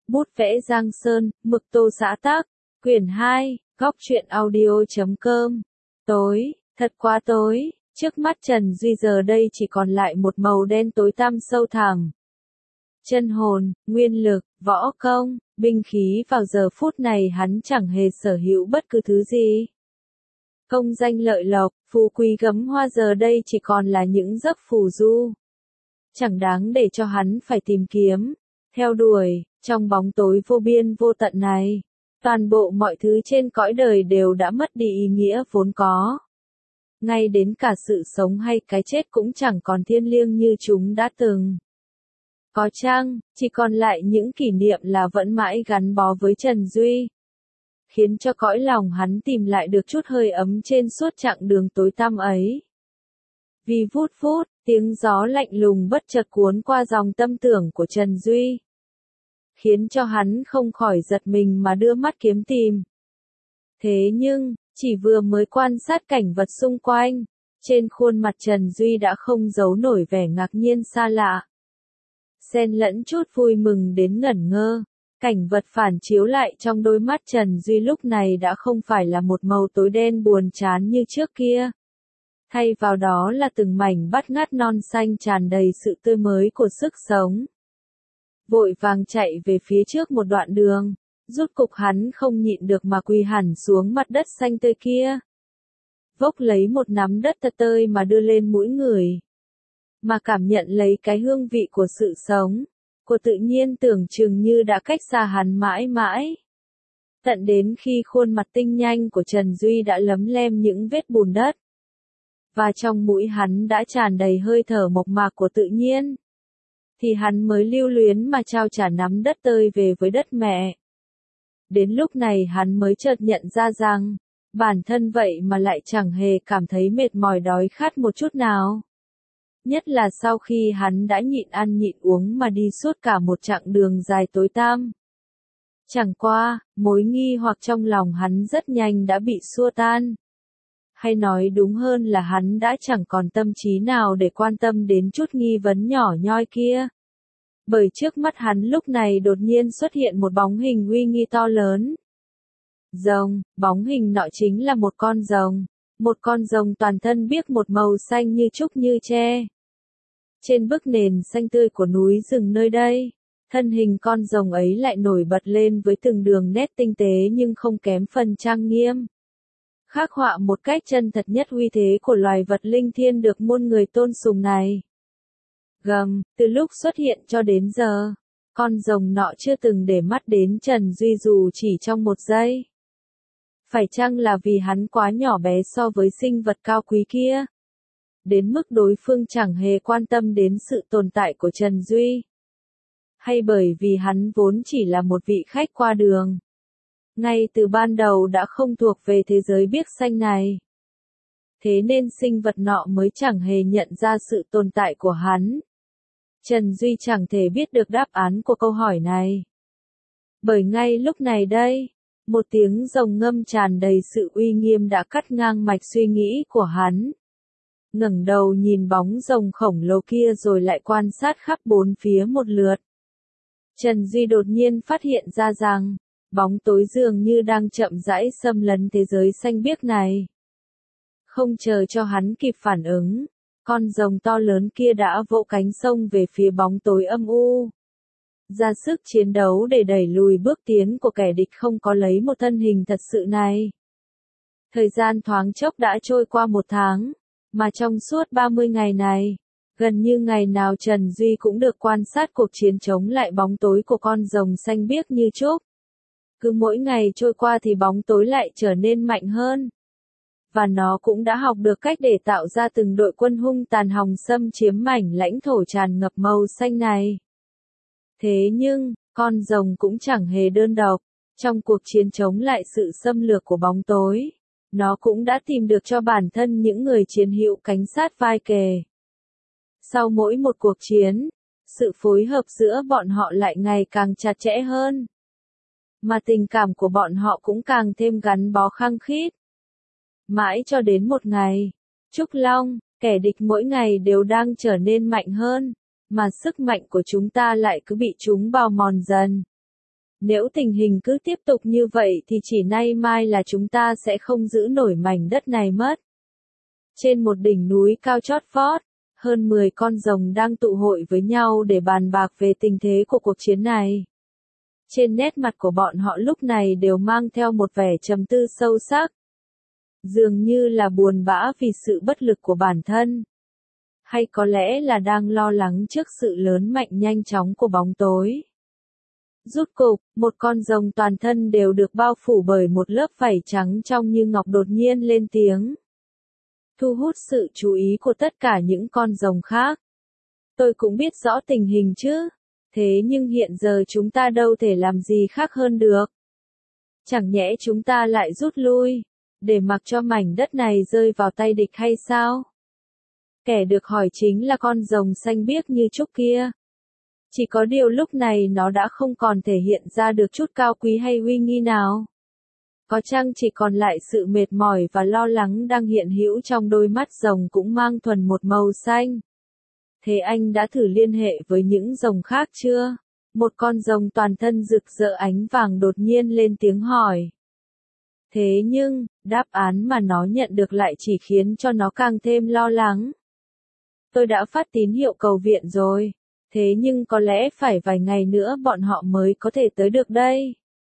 Bút vẽ Giang Sơn, mực tô xã tác, quyển 2, góc truyện audio.com. Tối, thật quá tối, trước mắt Trần Duy giờ đây chỉ còn lại một màu đen tối tăm sâu thẳm. Chân hồn, nguyên lực, võ công, binh khí vào giờ phút này hắn chẳng hề sở hữu bất cứ thứ gì. Công danh lợi lộc, phú quý gấm hoa giờ đây chỉ còn là những giấc phù du. Chẳng đáng để cho hắn phải tìm kiếm, theo đuổi, trong bóng tối vô biên vô tận này. Toàn bộ mọi thứ trên cõi đời đều đã mất đi ý nghĩa vốn có. Ngay đến cả sự sống hay cái chết cũng chẳng còn thiêng liêng như chúng đã từng. Có chăng, chỉ còn lại những kỷ niệm là vẫn mãi gắn bó với Trần Duy. Khiến cho cõi lòng hắn tìm lại được chút hơi ấm trên suốt chặng đường tối tăm ấy. Vì vút vút, tiếng gió lạnh lùng bất chợt cuốn qua dòng tâm tưởng của Trần Duy. Khiến cho hắn không khỏi giật mình mà đưa mắt kiếm tìm. Thế nhưng, chỉ vừa mới quan sát cảnh vật xung quanh, trên khuôn mặt Trần Duy đã không giấu nổi vẻ ngạc nhiên xa lạ. Xen lẫn chút vui mừng đến ngẩn ngơ, cảnh vật phản chiếu lại trong đôi mắt Trần Duy lúc này đã không phải là một màu tối đen buồn chán như trước kia. Thay vào đó là từng mảnh bát ngát non xanh tràn đầy sự tươi mới của sức sống. Vội vàng chạy về phía trước một đoạn đường, rút cục hắn không nhịn được mà quỳ hẳn xuống mặt đất xanh tươi kia. Vốc lấy một nắm đất tơi tơi mà đưa lên mũi người. Mà cảm nhận lấy cái hương vị của sự sống, của tự nhiên tưởng chừng như đã cách xa hắn mãi mãi. Tận đến khi khuôn mặt tinh nhanh của Trần Duy đã lấm lem những vết bùn đất. Và trong mũi hắn đã tràn đầy hơi thở mộc mạc của tự nhiên. Thì hắn mới lưu luyến mà trao trả nắm đất tơi về với đất mẹ. Đến lúc này hắn mới chợt nhận ra rằng, bản thân vậy mà lại chẳng hề cảm thấy mệt mỏi đói khát một chút nào. Nhất là sau khi hắn đã nhịn ăn nhịn uống mà đi suốt cả một chặng đường dài tối tăm. Chẳng qua, mối nghi hoặc trong lòng hắn rất nhanh đã bị xua tan. Hay nói đúng hơn là hắn đã chẳng còn tâm trí nào để quan tâm đến chút nghi vấn nhỏ nhoi kia. Bởi trước mắt hắn lúc này đột nhiên xuất hiện một bóng hình uy nghi to lớn. Rồng, bóng hình nọ chính là một con rồng. Một con rồng toàn thân biếc một màu xanh như trúc như tre. Trên bức nền xanh tươi của núi rừng nơi đây, thân hình con rồng ấy lại nổi bật lên với từng đường nét tinh tế nhưng không kém phần trang nghiêm. Khắc họa một cách chân thật nhất uy thế của loài vật linh thiêng được muôn người tôn sùng này. Từ lúc xuất hiện cho đến giờ, con rồng nọ chưa từng để mắt đến Trần Duy dù chỉ trong một giây. Phải chăng là vì hắn quá nhỏ bé so với sinh vật cao quý kia? Đến mức đối phương chẳng hề quan tâm đến sự tồn tại của Trần Duy? Hay bởi vì hắn vốn chỉ là một vị khách qua đường? Ngay từ ban đầu đã không thuộc về thế giới biếc xanh này. Thế nên sinh vật nọ mới chẳng hề nhận ra sự tồn tại của hắn. Trần Duy chẳng thể biết được đáp án của câu hỏi này. Bởi ngay lúc này đây, một tiếng rồng ngâm tràn đầy sự uy nghiêm đã cắt ngang mạch suy nghĩ của hắn. Ngẩng đầu nhìn bóng rồng khổng lồ kia rồi lại quan sát khắp bốn phía một lượt. Trần Duy đột nhiên phát hiện ra rằng, bóng tối dường như đang chậm rãi xâm lấn thế giới xanh biếc này. Không chờ cho hắn kịp phản ứng, con rồng to lớn kia đã vỗ cánh xông về phía bóng tối âm u. Ra sức chiến đấu để đẩy lùi bước tiến của kẻ địch không có lấy một thân hình thật sự này. Thời gian thoáng chốc đã trôi qua một tháng, mà trong suốt 30 ngày này, gần như ngày nào Trần Duy cũng được quan sát cuộc chiến chống lại bóng tối của con rồng xanh biếc như trúc. Cứ mỗi ngày trôi qua thì bóng tối lại trở nên mạnh hơn. Và nó cũng đã học được cách để tạo ra từng đội quân hung tàn hòng xâm chiếm mảnh lãnh thổ tràn ngập màu xanh này. Thế nhưng, con rồng cũng chẳng hề đơn độc. Trong cuộc chiến chống lại sự xâm lược của bóng tối, nó cũng đã tìm được cho bản thân những người chiến hữu cánh sát vai kề. Sau mỗi một cuộc chiến, sự phối hợp giữa bọn họ lại ngày càng chặt chẽ hơn. Mà tình cảm của bọn họ cũng càng thêm gắn bó khăng khít. Mãi cho đến một ngày, Trúc Long, kẻ địch mỗi ngày đều đang trở nên mạnh hơn, mà sức mạnh của chúng ta lại cứ bị chúng bào mòn dần. Nếu tình hình cứ tiếp tục như vậy thì chỉ nay mai là chúng ta sẽ không giữ nổi mảnh đất này mất. Trên một đỉnh núi cao chót vót, hơn 10 con rồng đang tụ hội với nhau để bàn bạc về tình thế của cuộc chiến này. Trên nét mặt của bọn họ lúc này đều mang theo một vẻ trầm tư sâu sắc. Dường như là buồn bã vì sự bất lực của bản thân. Hay có lẽ là đang lo lắng trước sự lớn mạnh nhanh chóng của bóng tối. Rút cục, một con rồng toàn thân đều được bao phủ bởi một lớp vảy trắng trong như ngọc đột nhiên lên tiếng. Thu hút sự chú ý của tất cả những con rồng khác. Tôi cũng biết rõ tình hình chứ. Thế nhưng hiện giờ chúng ta đâu thể làm gì khác hơn được. Chẳng nhẽ chúng ta lại rút lui, để mặc cho mảnh đất này rơi vào tay địch hay sao? Kẻ được hỏi chính là con rồng xanh biếc như trúc kia. Chỉ có điều lúc này nó đã không còn thể hiện ra được chút cao quý hay uy nghi nào. Có chăng chỉ còn lại sự mệt mỏi và lo lắng đang hiện hữu trong đôi mắt rồng cũng mang thuần một màu xanh. Thế anh đã thử liên hệ với những rồng khác chưa? Một con rồng toàn thân rực rỡ ánh vàng đột nhiên lên tiếng hỏi. Thế nhưng, đáp án mà nó nhận được lại chỉ khiến cho nó càng thêm lo lắng. Tôi đã phát tín hiệu cầu viện rồi. Thế nhưng có lẽ phải vài ngày nữa bọn họ mới có thể tới được đây.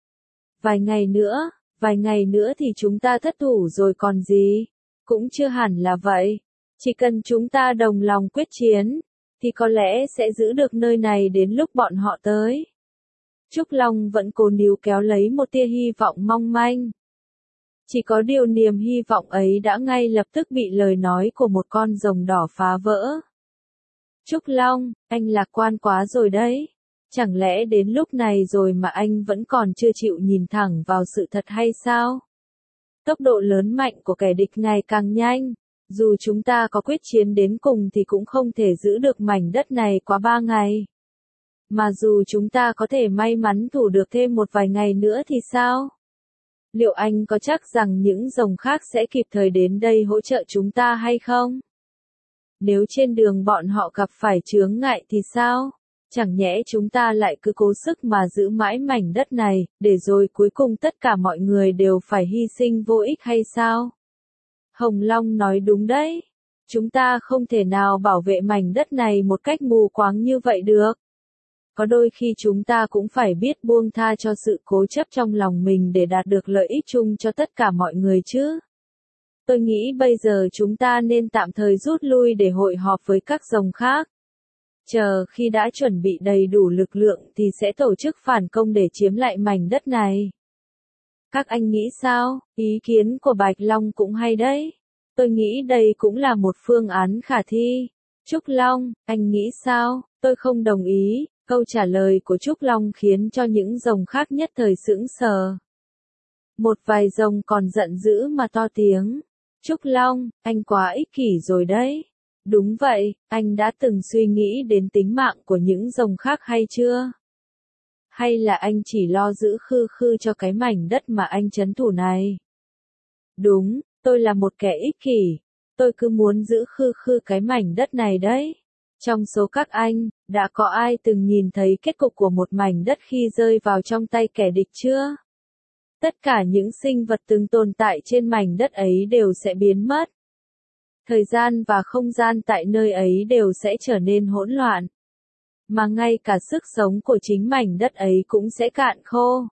Vài ngày nữa thì chúng ta thất thủ rồi còn gì? Cũng chưa hẳn là vậy. Chỉ cần chúng ta đồng lòng quyết chiến, thì có lẽ sẽ giữ được nơi này đến lúc bọn họ tới. Trúc Long vẫn cố níu kéo lấy một tia hy vọng mong manh. Chỉ có điều niềm hy vọng ấy đã ngay lập tức bị lời nói của một con rồng đỏ phá vỡ. Trúc Long, anh lạc quan quá rồi đấy. Chẳng lẽ đến lúc này rồi mà anh vẫn còn chưa chịu nhìn thẳng vào sự thật hay sao? Tốc độ lớn mạnh của kẻ địch ngày càng nhanh. Dù chúng ta có quyết chiến đến cùng thì cũng không thể giữ được mảnh đất này quá 3 ngày. Mà dù chúng ta có thể may mắn thủ được thêm một vài ngày nữa thì sao? Liệu anh có chắc rằng những rồng khác sẽ kịp thời đến đây hỗ trợ chúng ta hay không? Nếu trên đường bọn họ gặp phải chướng ngại thì sao? Chẳng nhẽ chúng ta lại cứ cố sức mà giữ mãi mảnh đất này, để rồi cuối cùng tất cả mọi người đều phải hy sinh vô ích hay sao? Hồng Long nói đúng đấy. Chúng ta không thể nào bảo vệ mảnh đất này một cách mù quáng như vậy được. Có đôi khi chúng ta cũng phải biết buông tha cho sự cố chấp trong lòng mình để đạt được lợi ích chung cho tất cả mọi người chứ. Tôi nghĩ bây giờ chúng ta nên tạm thời rút lui để hội họp với các rồng khác. Chờ khi đã chuẩn bị đầy đủ lực lượng thì sẽ tổ chức phản công để chiếm lại mảnh đất này. Các anh nghĩ sao? Ý kiến của Bạch Long cũng hay đấy. Tôi nghĩ đây cũng là một phương án khả thi. Trúc Long, anh nghĩ sao? Tôi không đồng ý. Câu trả lời của Trúc Long khiến cho những rồng khác nhất thời sững sờ. Một vài rồng còn giận dữ mà to tiếng. Trúc Long, anh quá ích kỷ rồi đấy. Đúng vậy, anh đã từng suy nghĩ đến tính mạng của những rồng khác hay chưa? Hay là anh chỉ lo giữ khư khư cho cái mảnh đất mà anh trấn thủ này? Đúng, tôi là một kẻ ích kỷ. Tôi cứ muốn giữ khư khư cái mảnh đất này đấy. Trong số các anh, đã có ai từng nhìn thấy kết cục của một mảnh đất khi rơi vào trong tay kẻ địch chưa? Tất cả những sinh vật từng tồn tại trên mảnh đất ấy đều sẽ biến mất. Thời gian và không gian tại nơi ấy đều sẽ trở nên hỗn loạn. Mà ngay cả sức sống của chính mảnh đất ấy cũng sẽ cạn khô.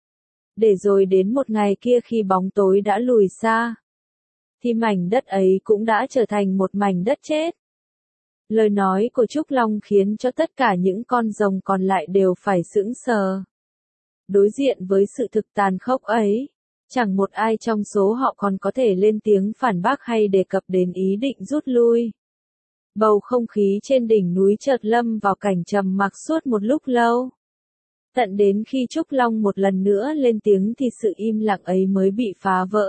Để rồi đến một ngày kia khi bóng tối đã lùi xa, thì mảnh đất ấy cũng đã trở thành một mảnh đất chết. Lời nói của Trúc Long khiến cho tất cả những con rồng còn lại đều phải sững sờ. Đối diện với sự thực tàn khốc ấy, chẳng một ai trong số họ còn có thể lên tiếng phản bác hay đề cập đến ý định rút lui. Bầu không khí trên đỉnh núi chợt lâm vào cảnh trầm mặc suốt một lúc lâu. Tận đến khi Trúc Long một lần nữa lên tiếng thì sự im lặng ấy mới bị phá vỡ.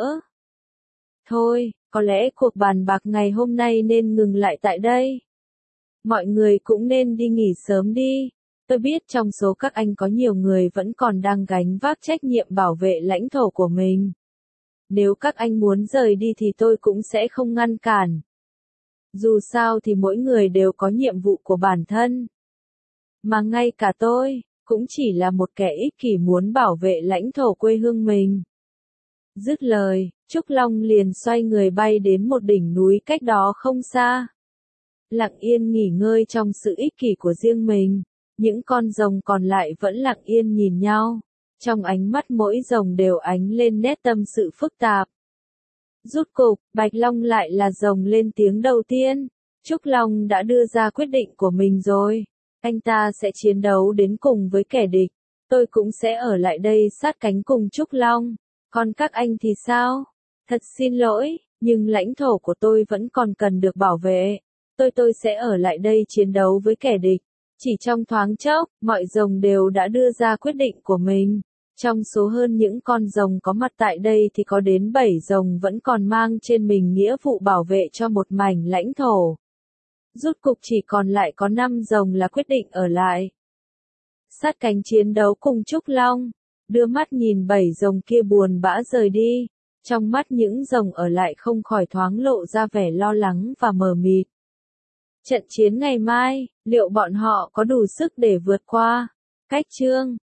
Thôi, có lẽ cuộc bàn bạc ngày hôm nay nên ngừng lại tại đây. Mọi người cũng nên đi nghỉ sớm đi. Tôi biết trong số các anh có nhiều người vẫn còn đang gánh vác trách nhiệm bảo vệ lãnh thổ của mình. Nếu các anh muốn rời đi thì tôi cũng sẽ không ngăn cản. Dù sao thì mỗi người đều có nhiệm vụ của bản thân. Mà ngay cả tôi, cũng chỉ là một kẻ ích kỷ muốn bảo vệ lãnh thổ quê hương mình. Dứt lời, Trúc Long liền xoay người bay đến một đỉnh núi cách đó không xa. Lặng yên nghỉ ngơi trong sự ích kỷ của riêng mình, những con rồng còn lại vẫn lặng yên nhìn nhau. Trong ánh mắt mỗi rồng đều ánh lên nét tâm sự phức tạp. Rút cục, Bạch Long lại là rồng lên tiếng đầu tiên. Trúc Long đã đưa ra quyết định của mình rồi. Anh ta sẽ chiến đấu đến cùng với kẻ địch. Tôi cũng sẽ ở lại đây sát cánh cùng Trúc Long. Còn các anh thì sao? Thật xin lỗi, nhưng lãnh thổ của tôi vẫn còn cần được bảo vệ. Tôi sẽ ở lại đây chiến đấu với kẻ địch. Chỉ trong thoáng chốc, mọi rồng đều đã đưa ra quyết định của mình. Trong số hơn những con rồng có mặt tại đây thì có đến 7 rồng vẫn còn mang trên mình nghĩa vụ bảo vệ cho một mảnh lãnh thổ. Rút cục chỉ còn lại có 5 rồng là quyết định ở lại. Sát cánh chiến đấu cùng Trúc Long, đưa mắt nhìn 7 rồng kia buồn bã rời đi. Trong mắt những rồng ở lại không khỏi thoáng lộ ra vẻ lo lắng và mờ mịt. Trận chiến ngày mai, liệu bọn họ có đủ sức để vượt qua? Cách chương